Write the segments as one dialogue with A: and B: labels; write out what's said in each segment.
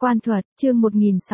A: Quan thuật, chương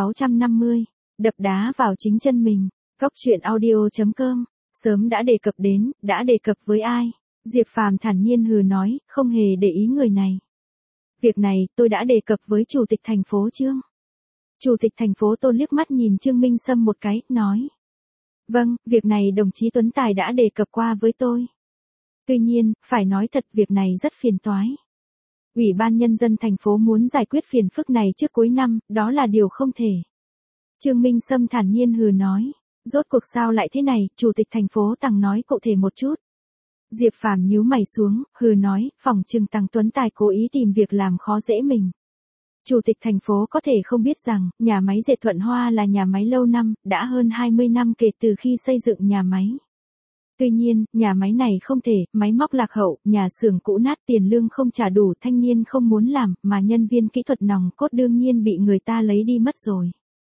A: 1650, đập đá vào chính chân mình. Góc truyện audio.com, sớm đã đề cập đến, đã đề cập với ai? Diệp Phàm thản nhiên hừ nói, không hề để ý người này. Việc này, tôi đã đề cập với Chủ tịch thành phố Trương. Chủ tịch thành phố Tôn liếc mắt nhìn Trương Minh Sâm một cái, nói. Vâng, việc này đồng chí Tuấn Tài đã đề cập qua với tôi. Tuy nhiên, phải nói thật việc này rất phiền toái. Ủy ban Nhân dân thành phố muốn giải quyết phiền phức này trước cuối năm, đó là điều không thể. Trương Minh Sâm thản nhiên hừ nói, rốt cuộc sao lại thế này, Chủ tịch thành phố Tằng nói cụ thể một chút. Diệp Phàm nhíu mày xuống, hừ nói, phỏng chừng Tằng Tuấn Tài cố ý tìm việc làm khó dễ mình. Chủ tịch thành phố có thể không biết rằng, nhà máy dệt Thuận Hoa là nhà máy lâu năm, đã hơn 20 năm kể từ khi xây dựng nhà máy. Tuy nhiên, nhà máy này không thể, máy móc lạc hậu, nhà xưởng cũ nát, tiền lương không trả đủ, thanh niên không muốn làm, mà nhân viên kỹ thuật nòng cốt đương nhiên bị người ta lấy đi mất rồi.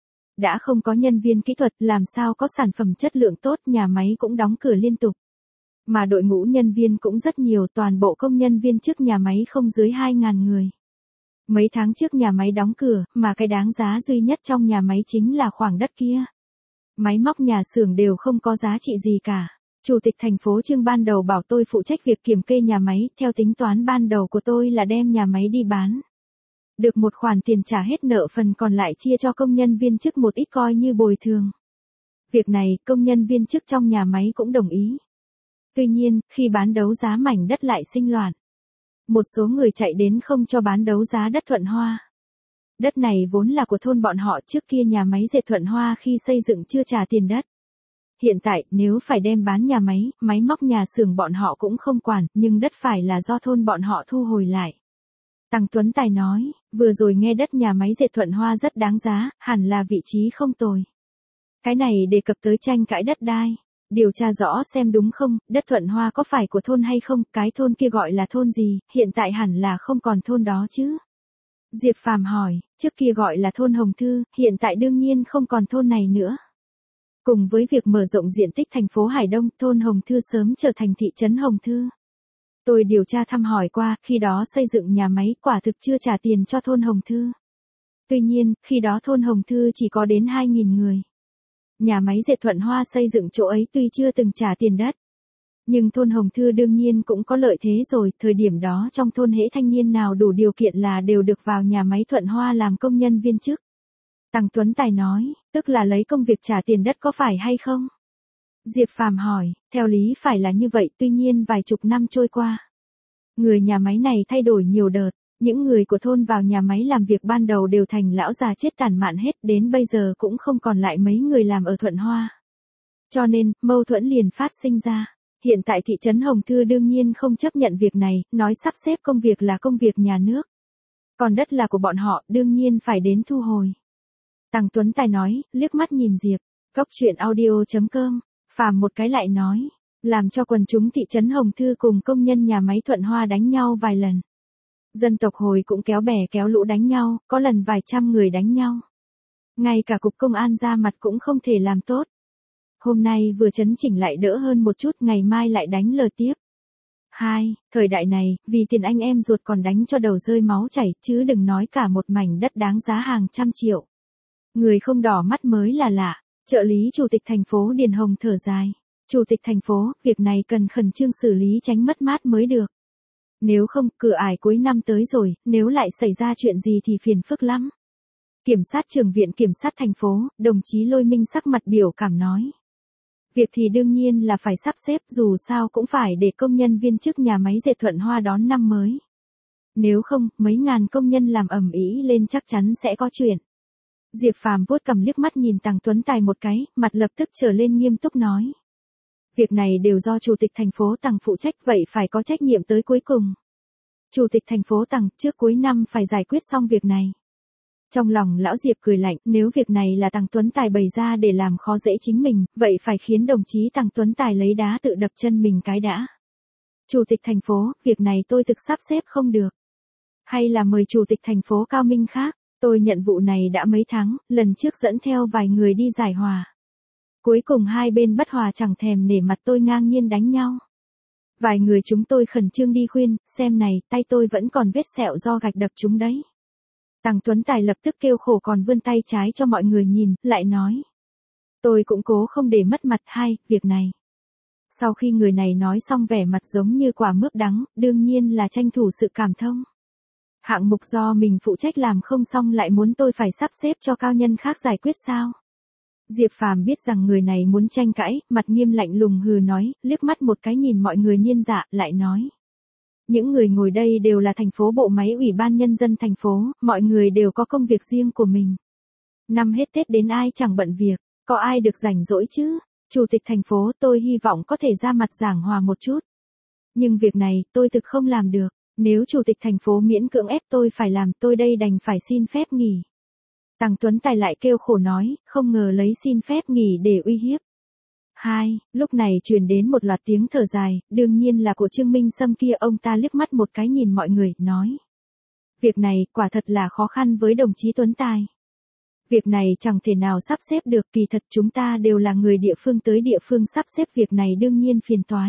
A: Đã không có nhân viên kỹ thuật, làm sao có sản phẩm chất lượng tốt, nhà máy cũng đóng cửa liên tục. Mà đội ngũ nhân viên cũng rất nhiều, toàn bộ công nhân viên chức nhà máy không dưới 2.000 người. Mấy tháng trước nhà máy đóng cửa, mà cái đáng giá duy nhất trong nhà máy chính là khoảng đất kia. Máy móc nhà xưởng đều không có giá trị gì cả. Chủ tịch thành phố Trương ban đầu bảo tôi phụ trách việc kiểm kê nhà máy, theo tính toán ban đầu của tôi là đem nhà máy đi bán. Được một khoản tiền trả hết nợ, phần còn lại chia cho công nhân viên chức một ít coi như bồi thường. Việc này, công nhân viên chức trong nhà máy cũng đồng ý. Tuy nhiên, khi bán đấu giá mảnh đất lại sinh loạn. Một số người chạy đến không cho bán đấu giá đất Thuận Hoa. Đất này vốn là của thôn bọn họ, trước kia nhà máy dệt Thuận Hoa khi xây dựng chưa trả tiền đất. Hiện tại, nếu phải đem bán nhà máy, máy móc nhà xưởng bọn họ cũng không quản, nhưng đất phải là do thôn bọn họ thu hồi lại. Tằng Tuấn Tài nói, vừa rồi nghe đất nhà máy dệt Thuận Hoa rất đáng giá, hẳn là vị trí không tồi. Cái này đề cập tới tranh cãi đất đai. Điều tra rõ xem đúng không, đất Thuận Hoa có phải của thôn hay không, cái thôn kia gọi là thôn gì, hiện tại hẳn là không còn thôn đó chứ. Diệp Phàm hỏi, trước kia gọi là thôn Hồng Thư, hiện tại đương nhiên không còn thôn này nữa. Cùng với việc mở rộng diện tích thành phố Hải Đông, thôn Hồng Thư sớm trở thành thị trấn Hồng Thư. Tôi điều tra thăm hỏi qua, khi đó xây dựng nhà máy quả thực chưa trả tiền cho thôn Hồng Thư. Tuy nhiên, khi đó thôn Hồng Thư chỉ có đến 2.000 người. Nhà máy dệt Thuận Hoa xây dựng chỗ ấy tuy chưa từng trả tiền đất. Nhưng thôn Hồng Thư đương nhiên cũng có lợi thế rồi, thời điểm đó trong thôn hễ thanh niên nào đủ điều kiện là đều được vào nhà máy Thuận Hoa làm công nhân viên chức. Tằng Tuấn Tài nói, tức là lấy công việc trả tiền đất có phải hay không? Diệp Phàm hỏi, theo lý phải là như vậy, tuy nhiên vài chục năm trôi qua. Người nhà máy này thay đổi nhiều đợt, những người của thôn vào nhà máy làm việc ban đầu đều thành lão già chết tàn mạn hết, đến bây giờ cũng không còn lại mấy người làm ở Thuận Hoa. Cho nên, mâu thuẫn liền phát sinh ra. Hiện tại thị trấn Hồng Thư đương nhiên không chấp nhận việc này, nói sắp xếp công việc là công việc nhà nước. Còn đất là của bọn họ, đương nhiên phải đến thu hồi. Tằng Tuấn Tài nói, liếc mắt nhìn Diệp, góc truyện audio.com, Phàm một cái lại nói, làm cho quần chúng thị trấn Hồng Thư cùng công nhân nhà máy Thuận Hoa đánh nhau vài lần. Dân tộc Hồi cũng kéo bè kéo lũ đánh nhau, có lần vài trăm người đánh nhau. Ngay cả cục công an ra mặt cũng không thể làm tốt. Hôm nay vừa chấn chỉnh lại đỡ hơn một chút, ngày mai lại đánh lờ tiếp. 2. Thời đại này, vì tiền anh em ruột còn đánh cho đầu rơi máu chảy, chứ đừng nói cả một mảnh đất đáng giá hàng trăm triệu. Người không đỏ mắt mới là lạ. Trợ lý Chủ tịch thành phố Điền Hồng thở dài. Chủ tịch thành phố, việc này cần khẩn trương xử lý tránh mất mát mới được. Nếu không, cửa ải cuối năm tới rồi, nếu lại xảy ra chuyện gì thì phiền phức lắm. Kiểm sát trưởng viện kiểm sát thành phố, đồng chí Lôi Minh sắc mặt biểu cảm nói. Việc thì đương nhiên là phải sắp xếp, dù sao cũng phải để công nhân viên chức nhà máy dệt Thuận Hoa đón năm mới. Nếu không, mấy ngàn công nhân làm ầm ĩ lên chắc chắn sẽ có chuyện. Diệp Phàm vuốt cằm liếc mắt nhìn Tằng Tuấn Tài một cái, mặt lập tức trở lên nghiêm túc nói. Việc này đều do Chủ tịch thành phố Tằng phụ trách, vậy phải có trách nhiệm tới cuối cùng. Chủ tịch thành phố Tằng, trước cuối năm phải giải quyết xong việc này. Trong lòng lão Diệp cười lạnh, nếu việc này là Tằng Tuấn Tài bày ra để làm khó dễ chính mình, vậy phải khiến đồng chí Tằng Tuấn Tài lấy đá tự đập chân mình cái đã. Chủ tịch thành phố, việc này tôi thực sắp xếp không được. Hay là mời Chủ tịch thành phố Cao Minh khác, tôi nhận vụ này đã mấy tháng, lần trước dẫn theo vài người đi giải hòa. Cuối cùng hai bên bất hòa chẳng thèm nể mặt tôi ngang nhiên đánh nhau. Vài người chúng tôi khẩn trương đi khuyên, xem này, tay tôi vẫn còn vết sẹo do gạch đập chúng đấy. Tằng Tuấn Tài lập tức kêu khổ còn vươn tay trái cho mọi người nhìn, lại nói. Tôi cũng cố không để mất mặt việc này. Sau khi người này nói xong vẻ mặt giống như quả mướp đắng, đương nhiên là tranh thủ sự cảm thông. Hạng mục do mình phụ trách làm không xong lại muốn tôi phải sắp xếp cho cao nhân khác giải quyết sao? Diệp Phàm biết rằng người này muốn tranh cãi, mặt nghiêm lạnh lùng hừ nói, liếc mắt một cái nhìn mọi người nhiên dạ, lại nói. Những người ngồi đây đều là thành phố bộ máy ủy ban nhân dân thành phố, mọi người đều có công việc riêng của mình. Năm hết Tết đến ai chẳng bận việc, có ai được rảnh rỗi chứ? Chủ tịch thành phố tôi hy vọng có thể ra mặt giảng hòa một chút. Nhưng việc này tôi thực không làm được, nếu chủ tịch thành phố miễn cưỡng ép tôi phải làm tôi đây đành phải xin phép nghỉ. Tằng Tuấn Tài lại kêu khổ nói, không ngờ lấy xin phép nghỉ để uy hiếp. Lúc này truyền đến một loạt tiếng thở dài, đương nhiên là của Trương Minh Sâm kia. Ông ta liếc mắt một cái nhìn mọi người, nói. Việc này quả thật là khó khăn với đồng chí Tuấn Tài. Việc này chẳng thể nào sắp xếp được, kỳ thật chúng ta đều là người địa phương, tới địa phương sắp xếp việc này đương nhiên phiền toái.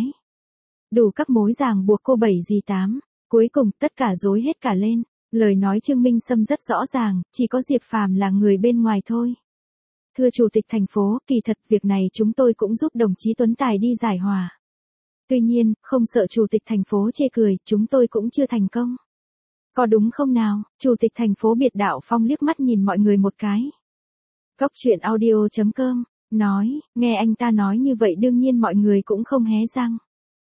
A: Đủ các mối ràng buộc cô 7 gì 8, cuối cùng tất cả rối hết cả lên. Lời nói Trương Minh Sâm rất rõ ràng, chỉ có Diệp Phàm là người bên ngoài thôi. Thưa Chủ tịch thành phố, kỳ thật việc này chúng tôi cũng giúp đồng chí Tuấn Tài đi giải hòa. Tuy nhiên, không sợ Chủ tịch thành phố chê cười, chúng tôi cũng chưa thành công. Có đúng không nào? Chủ tịch thành phố Biệt Đạo Phong liếc mắt nhìn mọi người một cái. Góc truyện audio.com, nói, nghe anh ta nói như vậy đương nhiên mọi người cũng không hé răng.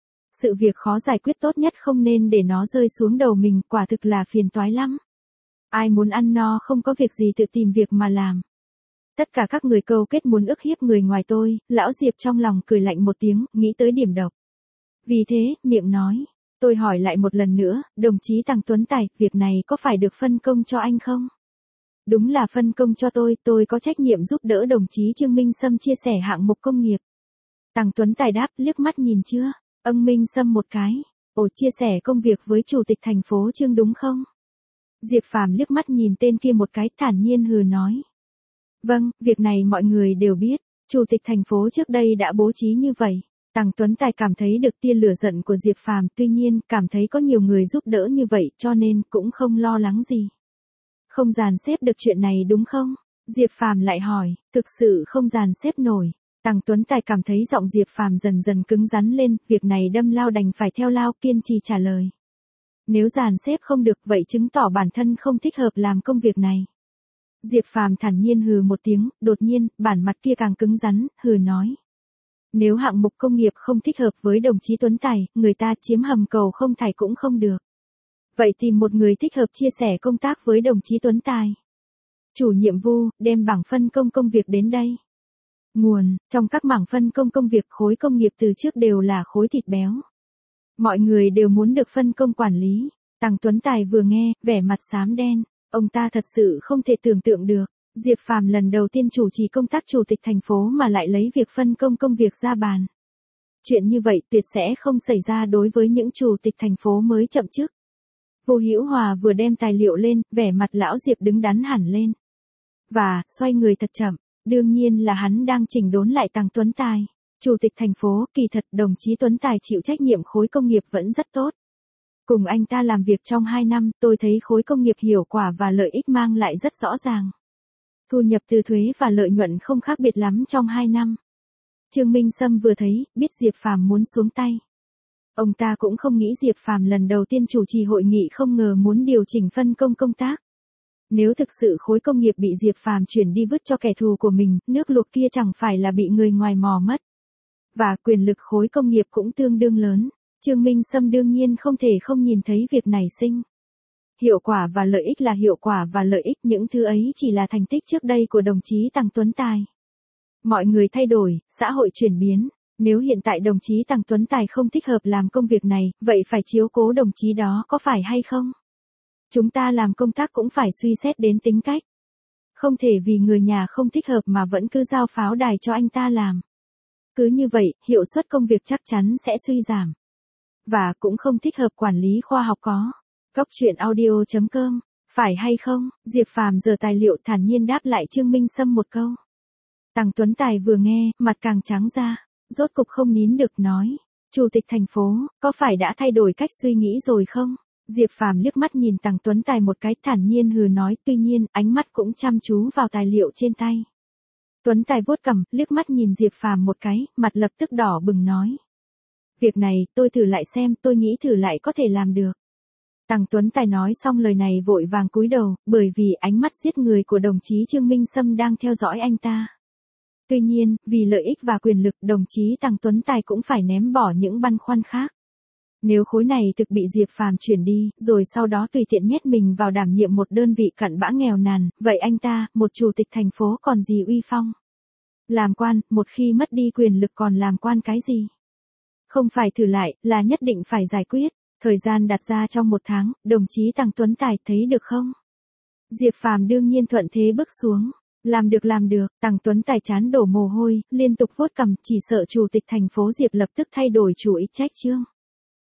A: Sự việc khó giải quyết tốt nhất không nên để nó rơi xuống đầu mình, quả thực là phiền toái lắm. Ai muốn ăn no không có việc gì tự tìm việc mà làm. Tất cả các người câu kết muốn ức hiếp người ngoài tôi, lão Diệp trong lòng cười lạnh một tiếng, nghĩ tới điểm độc. Vì thế, miệng nói, tôi hỏi lại một lần nữa, đồng chí Tằng Tuấn Tài, việc này có phải được phân công cho anh không? Đúng là phân công cho tôi có trách nhiệm giúp đỡ đồng chí Trương Minh Sâm chia sẻ hạng mục công nghiệp. Tằng Tuấn Tài đáp, liếc mắt nhìn chưa? Minh Sâm một cái. Ồ, chia sẻ công việc với chủ tịch thành phố Trương đúng không? Diệp Phàm liếc mắt nhìn tên kia một cái, thản nhiên hừ nói. Vâng, việc này mọi người đều biết, chủ tịch thành phố trước đây đã bố trí như vậy. Tằng Tuấn Tài cảm thấy được tia lửa giận của Diệp Phàm, tuy nhiên, cảm thấy có nhiều người giúp đỡ như vậy cho nên cũng không lo lắng gì. Không dàn xếp được chuyện này đúng không? Diệp Phàm lại hỏi, thực sự không dàn xếp nổi. Tằng Tuấn Tài cảm thấy giọng Diệp Phàm dần dần cứng rắn lên, việc này đâm lao đành phải theo lao, kiên trì trả lời. Nếu dàn xếp không được vậy chứng tỏ bản thân không thích hợp làm công việc này. Diệp Phàm thản nhiên hừ một tiếng, đột nhiên, bản mặt kia càng cứng rắn, hừ nói. Nếu hạng mục công nghiệp không thích hợp với đồng chí Tuấn Tài, người ta chiếm hầm cầu không thải cũng không được. Vậy tìm một người thích hợp chia sẻ công tác với đồng chí Tuấn Tài. Chủ nhiệm Vu, đem bảng phân công công việc đến đây. Nguồn, trong các mảng phân công công việc khối công nghiệp từ trước đều là khối thịt béo. Mọi người đều muốn được phân công quản lý. Tằng Tuấn Tài vừa nghe, vẻ mặt xám đen. Ông ta thật sự không thể tưởng tượng được. Diệp Phàm lần đầu tiên chủ trì công tác chủ tịch thành phố mà lại lấy việc phân công công việc ra bàn. Chuyện như vậy tuyệt sẽ không xảy ra đối với những chủ tịch thành phố mới chậm chức. Vô Hữu Hòa vừa đem tài liệu lên, vẻ mặt lão Diệp đứng đắn hẳn lên. Và, xoay người thật chậm, đương nhiên là hắn đang chỉnh đốn lại Tằng Tuấn Tài. Chủ tịch thành phố, kỳ thật đồng chí Tuấn Tài chịu trách nhiệm khối công nghiệp vẫn rất tốt. Cùng anh ta làm việc trong 2 năm, tôi thấy khối công nghiệp hiệu quả và lợi ích mang lại rất rõ ràng. Thu nhập từ thuế và lợi nhuận không khác biệt lắm trong 2 năm. Trương Minh Sâm vừa thấy, biết Diệp Phàm muốn xuống tay. Ông ta cũng không nghĩ Diệp Phàm lần đầu tiên chủ trì hội nghị không ngờ muốn điều chỉnh phân công công tác. Nếu thực sự khối công nghiệp bị Diệp Phàm chuyển đi vứt cho kẻ thù của mình, nước luộc kia chẳng phải là bị người ngoài mò mất. Và quyền lực khối công nghiệp cũng tương đương lớn. Trương Minh Sâm đương nhiên không thể không nhìn thấy việc này sinh. Hiệu quả và lợi ích là hiệu quả và lợi ích, những thứ ấy chỉ là thành tích trước đây của đồng chí Tằng Tuấn Tài. Mọi người thay đổi, xã hội chuyển biến. Nếu hiện tại đồng chí Tằng Tuấn Tài không thích hợp làm công việc này, vậy phải chiếu cố đồng chí đó có phải hay không? Chúng ta làm công tác cũng phải suy xét đến tính cách. Không thể vì người nhà không thích hợp mà vẫn cứ giao pháo đài cho anh ta làm. Cứ như vậy, hiệu suất công việc chắc chắn sẽ suy giảm. Và cũng không thích hợp quản lý khoa học có. Góc truyện audio.com, phải hay không? Diệp Phàm giở tài liệu thản nhiên đáp lại Trương Minh Sâm một câu. Tằng Tuấn Tài vừa nghe, mặt càng trắng ra, rốt cục không nín được nói. Chủ tịch thành phố, có phải đã thay đổi cách suy nghĩ rồi không? Diệp Phàm liếc mắt nhìn Tằng Tuấn Tài một cái, thản nhiên hừ nói, tuy nhiên, ánh mắt cũng chăm chú vào tài liệu trên tay. Tuấn Tài vuốt cằm, liếc mắt nhìn Diệp Phàm một cái, mặt lập tức đỏ bừng nói. Việc này, tôi thử lại xem, tôi nghĩ thử lại có thể làm được. Tằng Tuấn Tài nói xong lời này vội vàng cúi đầu, bởi vì ánh mắt giết người của đồng chí Trương Minh Sâm đang theo dõi anh ta. Tuy nhiên, vì lợi ích và quyền lực, đồng chí Tằng Tuấn Tài cũng phải ném bỏ những băn khoăn khác. Nếu khối này thực bị Diệp Phàm chuyển đi, rồi sau đó tùy tiện nhét mình vào đảm nhiệm một đơn vị cặn bã nghèo nàn, vậy anh ta, một chủ tịch thành phố còn gì uy phong? Làm quan, một khi mất đi quyền lực còn làm quan cái gì? Không phải thử lại, là nhất định phải giải quyết. Thời gian đặt ra trong 1 tháng, đồng chí Tằng Tuấn Tài thấy được không? Diệp Phàm đương nhiên thuận thế bước xuống. Làm được, Tằng Tuấn Tài chán đổ mồ hôi, liên tục vuốt cằm, chỉ sợ chủ tịch thành phố Diệp lập tức thay đổi chủ ý trách Trương